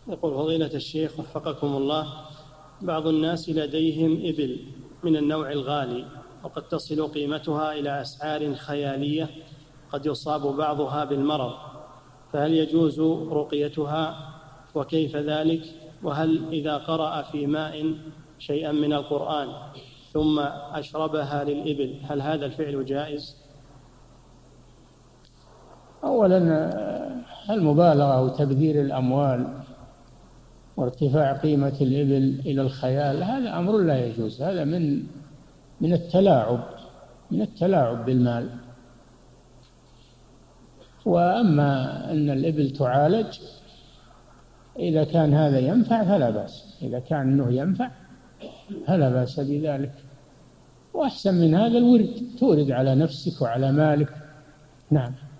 يقول فضيلة الشيخ وفقكم الله، بعض الناس لديهم إبل من النوع الغالي وقد تصل قيمتها إلى أسعار خيالية، قد يصاب بعضها بالمرض، فهل يجوز رقيتها وكيف ذلك؟ وهل إذا قرأ في ماء شيئا من القرآن ثم أشربها للإبل هل هذا الفعل جائز؟ أولا المبالغة وتبذير الأموال وارتفاع قيمة الإبل إلى الخيال هذا أمر لا يجوز، هذا من التلاعب بالمال. وأما أن الإبل تعالج إذا كان هذا ينفع فلا بأس، إذا كان أنه ينفع فلا بأس بذلك. وأحسن من هذا الورد، تورد على نفسك وعلى مالك. نعم.